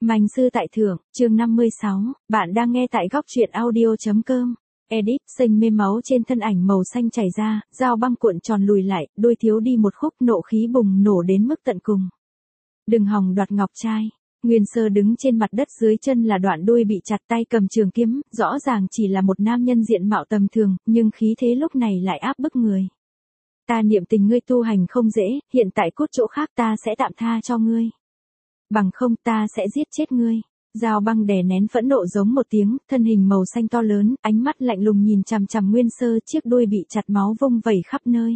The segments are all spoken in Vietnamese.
Manh sư tại thượng, chương 56, bạn đang nghe tại góc truyện audio.com. Edit, xanh mê máu trên thân ảnh màu xanh chảy ra, dao băng cuộn tròn lùi lại, đôi thiếu đi một khúc, nộ khí bùng nổ đến mức tận cùng. Đừng hòng đoạt ngọc trai. Nguyên Sơ đứng trên mặt đất, dưới chân là đoạn đuôi bị chặt, tay cầm trường kiếm, rõ ràng chỉ là một nam nhân diện mạo tầm thường, nhưng khí thế lúc này lại áp bức người. Ta niệm tình ngươi tu hành không dễ, hiện tại cốt chỗ khác ta sẽ tạm tha cho ngươi. Bằng không ta sẽ giết chết ngươi. Dao băng đè nén phẫn nộ giống một tiếng, thân hình màu xanh to lớn, ánh mắt lạnh lùng nhìn chằm chằm Nguyên Sơ, chiếc đuôi bị chặt máu vung vẩy khắp nơi.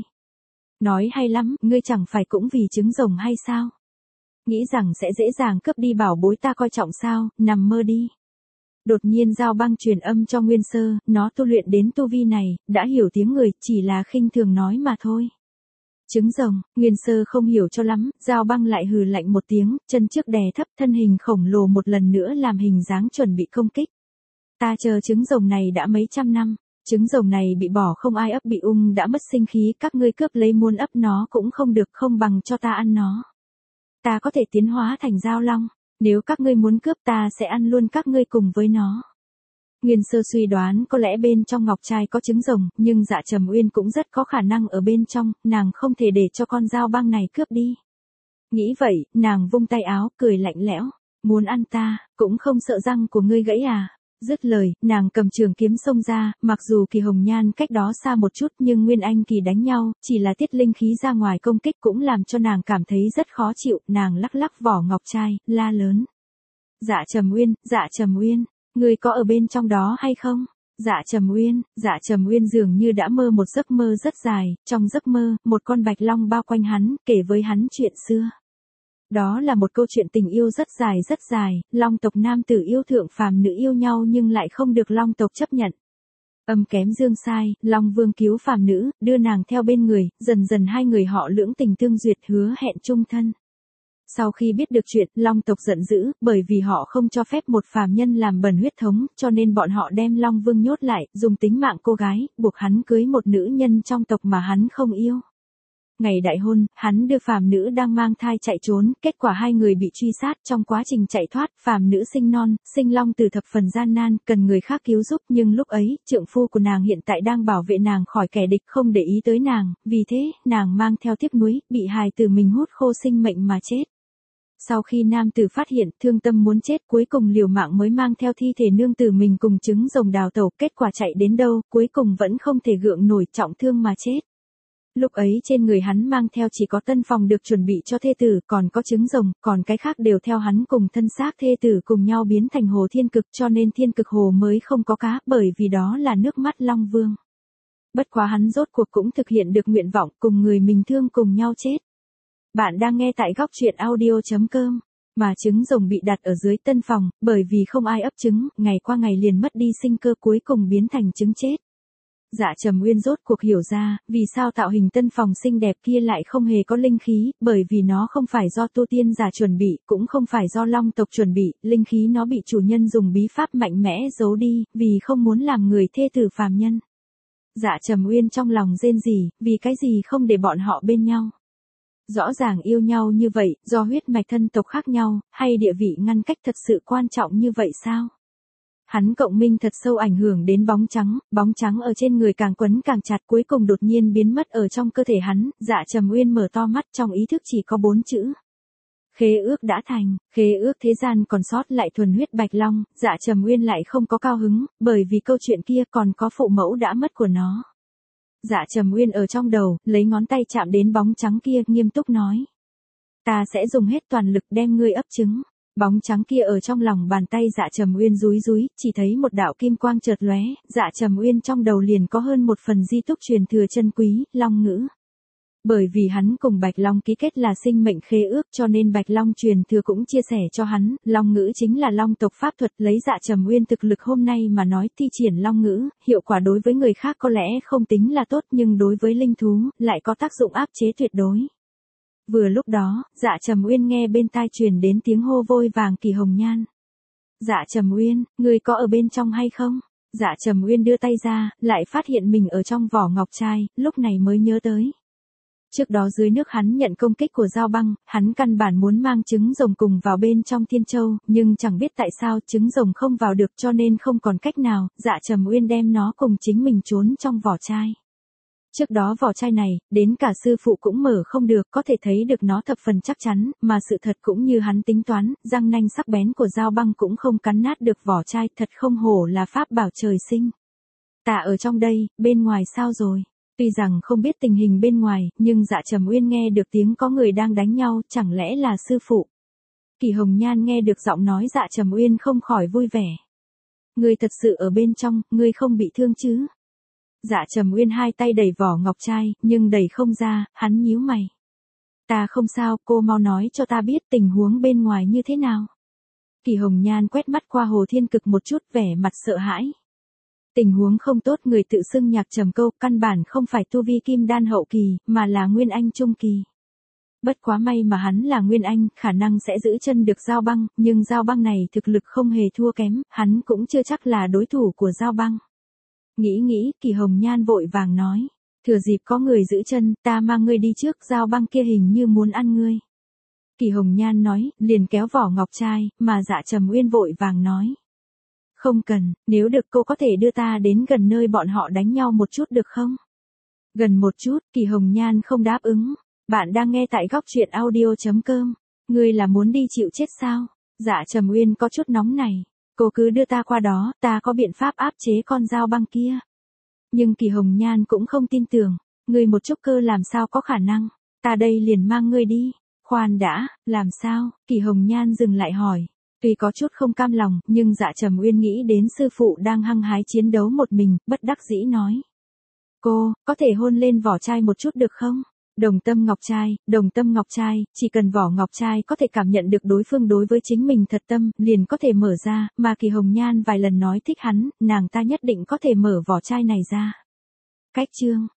Nói hay lắm, ngươi chẳng phải cũng vì trứng rồng hay sao? Nghĩ rằng sẽ dễ dàng cướp đi bảo bối ta coi trọng sao, nằm mơ đi. Đột nhiên Dao băng truyền âm cho Nguyên Sơ, nó tu luyện đến tu vi này, đã hiểu tiếng người, chỉ là khinh thường nói mà thôi. Trứng rồng, Nguyên Sơ không hiểu cho lắm, Dao băng lại hừ lạnh một tiếng, chân trước đè thấp, thân hình khổng lồ một lần nữa làm hình dáng chuẩn bị công kích. Ta chờ trứng rồng này đã mấy trăm năm, trứng rồng này bị bỏ không ai ấp, bị ung đã mất sinh khí, các ngươi cướp lấy muốn ấp nó cũng không được, không bằng cho ta ăn nó. Ta có thể tiến hóa thành dao long, nếu các ngươi muốn cướp ta sẽ ăn luôn các ngươi cùng với nó. Nguyên Sơ suy đoán có lẽ bên trong ngọc trai có trứng rồng, nhưng Dạ Trầm Uyên cũng rất có khả năng ở bên trong, nàng không thể để cho con dao băng này cướp đi. Nghĩ vậy, nàng vung tay áo, cười lạnh lẽo, muốn ăn ta, cũng không sợ răng của ngươi gãy à. Dứt lời, nàng cầm trường kiếm xông ra, mặc dù Kỳ Hồng Nhan cách đó xa một chút nhưng Nguyên Anh Kỳ đánh nhau, chỉ là tiết linh khí ra ngoài công kích cũng làm cho nàng cảm thấy rất khó chịu, nàng lắc lắc vỏ ngọc trai, la lớn. Dạ Trầm Uyên, ngươi có ở bên trong đó hay không? Dạ Trầm Uyên dường như đã mơ một giấc mơ rất dài, trong giấc mơ, một con bạch long bao quanh hắn, kể với hắn chuyện xưa. Đó là một câu chuyện tình yêu rất dài, long tộc nam tử yêu thượng phàm nữ yêu nhau nhưng lại không được long tộc chấp nhận. Âm kém dương sai, Long Vương cứu phàm nữ, đưa nàng theo bên người, dần dần hai người họ lưỡng tình tương duyệt, hứa hẹn chung thân. Sau khi biết được chuyện, Long tộc giận dữ, bởi vì họ không cho phép một phàm nhân làm bẩn huyết thống, cho nên bọn họ đem Long Vương nhốt lại, dùng tính mạng cô gái, buộc hắn cưới một nữ nhân trong tộc mà hắn không yêu. Ngày đại hôn, hắn đưa phàm nữ đang mang thai chạy trốn, kết quả hai người bị truy sát, trong quá trình chạy thoát, phàm nữ sinh non, sinh long từ thập phần gian nan, cần người khác cứu giúp, nhưng lúc ấy, trượng phu của nàng hiện tại đang bảo vệ nàng khỏi kẻ địch, không để ý tới nàng, vì thế, nàng mang theo tiếc nuối, bị hài tử mình hút khô sinh mệnh mà chết. Sau khi nam tử phát hiện, thương tâm muốn chết, cuối cùng liều mạng mới mang theo thi thể nương tử mình cùng trứng rồng đào tẩu, kết quả chạy đến đâu, cuối cùng vẫn không thể gượng nổi, trọng thương mà chết. Lúc ấy trên người hắn mang theo chỉ có tân phòng được chuẩn bị cho thê tử, còn có trứng rồng, còn cái khác đều theo hắn cùng thân xác thê tử cùng nhau biến thành hồ thiên cực, cho nên thiên cực hồ mới không có cá, bởi vì đó là nước mắt Long Vương. Bất quá hắn rốt cuộc cũng thực hiện được nguyện vọng, cùng người mình thương cùng nhau chết. Bạn đang nghe tại góc truyện audio.com, mà trứng rồng bị đặt ở dưới tân phòng, bởi vì không ai ấp trứng, ngày qua ngày liền mất đi sinh cơ, cuối cùng biến thành trứng chết. Dạ Trầm Uyên rốt cuộc hiểu ra, vì sao tạo hình tân phòng xinh đẹp kia lại không hề có linh khí, bởi vì nó không phải do tu tiên giả chuẩn bị, cũng không phải do long tộc chuẩn bị, linh khí nó bị chủ nhân dùng bí pháp mạnh mẽ giấu đi, vì không muốn làm người thê tử phàm nhân. Dạ Trầm Uyên trong lòng rên rỉ, vì cái gì không để bọn họ bên nhau. Rõ ràng yêu nhau như vậy, do huyết mạch thân tộc khác nhau, hay địa vị ngăn cách thật sự quan trọng như vậy sao? Hắn cộng minh thật sâu ảnh hưởng đến bóng trắng ở trên người càng quấn càng chặt, cuối cùng đột nhiên biến mất ở trong cơ thể hắn. Dạ Trầm Uyên mở to mắt, trong ý thức chỉ có 4 chữ. Khế ước đã thành, khế ước thế gian còn sót lại thuần huyết bạch long. Dạ Trầm Uyên lại không có cao hứng, bởi vì câu chuyện kia còn có phụ mẫu đã mất của nó. Dạ Trầm Uyên ở trong đầu, lấy ngón tay chạm đến bóng trắng kia, nghiêm túc nói. Ta sẽ dùng hết toàn lực đem ngươi ấp trứng. Bóng trắng kia ở trong lòng bàn tay Dạ Trầm Uyên rúi, chỉ thấy một đạo kim quang chợt lóe, Dạ Trầm Uyên trong đầu liền có hơn một phần di túc truyền thừa chân quý, long ngữ. Bởi vì hắn cùng Bạch Long ký kết là sinh mệnh khế ước, cho nên Bạch Long truyền thừa cũng chia sẻ cho hắn, long ngữ chính là long tộc pháp thuật, lấy Dạ Trầm Uyên thực lực hôm nay mà nói, thi triển long ngữ, hiệu quả đối với người khác có lẽ không tính là tốt, nhưng đối với linh thú, lại có tác dụng áp chế tuyệt đối. Vừa lúc đó, Dạ Trầm Uyên nghe bên tai truyền đến tiếng hô vội vàng Kỳ Hồng Nhan. Dạ Trầm Uyên, ngươi có ở bên trong hay không? Dạ Trầm Uyên đưa tay ra, lại phát hiện mình ở trong vỏ ngọc trai, lúc này mới nhớ tới. Trước đó dưới nước hắn nhận công kích của Giao Băng, hắn căn bản muốn mang trứng rồng cùng vào bên trong Thiên Châu, nhưng chẳng biết tại sao trứng rồng không vào được cho nên không còn cách nào, Dạ Trầm Uyên đem nó cùng chính mình trốn trong vỏ chai. Trước đó vỏ chai này, đến cả sư phụ cũng mở không được, có thể thấy được nó thập phần chắc chắn, mà sự thật cũng như hắn tính toán, răng nanh sắc bén của Giao Băng cũng không cắn nát được vỏ chai, thật không hổ là pháp bảo trời sinh. Ta ở trong đây, bên ngoài sao rồi? Tuy rằng không biết tình hình bên ngoài, nhưng Dạ Trầm Uyên nghe được tiếng có người đang đánh nhau, chẳng lẽ là sư phụ? Kỳ Hồng Nhan nghe được giọng nói Dạ Trầm Uyên không khỏi vui vẻ. Ngươi thật sự ở bên trong, ngươi không bị thương chứ? Dạ Trầm Uyên hai tay đẩy vỏ ngọc trai, nhưng đẩy không ra, hắn nhíu mày. Ta không sao, cô mau nói cho ta biết tình huống bên ngoài như thế nào. Kỳ Hồng Nhan quét mắt qua Hồ Thiên Cực một chút, vẻ mặt sợ hãi. Tình huống không tốt, người tự xưng Nhạc Trầm Câu, căn bản không phải tu vi kim đan hậu kỳ, mà là Nguyên Anh trung kỳ. Bất quá may mà hắn là Nguyên Anh, khả năng sẽ giữ chân được Giao Băng, nhưng Giao Băng này thực lực không hề thua kém, hắn cũng chưa chắc là đối thủ của Giao Băng. Nghĩ, Kỳ Hồng Nhan vội vàng nói. Thừa dịp có người giữ chân, ta mang ngươi đi trước, Giao Băng kia hình như muốn ăn ngươi. Kỳ Hồng Nhan nói, liền kéo vỏ ngọc trai, mà Dạ Trầm Uyên vội vàng nói. Không cần, nếu được cô có thể đưa ta đến gần nơi bọn họ đánh nhau một chút được không? Gần một chút, Kỳ Hồng Nhan không đáp ứng. Bạn đang nghe tại góc truyện audio.com. Ngươi là muốn đi chịu chết sao? Dạ Trầm Uyên có chút nóng này. Cô cứ đưa ta qua đó, ta có biện pháp áp chế con Giao Băng kia. Nhưng Kỳ Hồng Nhan cũng không tin tưởng. Ngươi một chút cơ làm sao có khả năng? Ta đây liền mang ngươi đi. Khoan đã, làm sao? Kỳ Hồng Nhan dừng lại hỏi. Tuy có chút không cam lòng, nhưng Dạ Trầm Uyên nghĩ đến sư phụ đang hăng hái chiến đấu một mình, bất đắc dĩ nói. Cô, có thể hôn lên vỏ chai một chút được không? Đồng tâm ngọc trai, chỉ cần vỏ ngọc trai có thể cảm nhận được đối phương đối với chính mình thật tâm, liền có thể mở ra, mà Kỳ Hồng Nhan vài lần nói thích hắn, nàng ta nhất định có thể mở vỏ chai này ra. Cách chương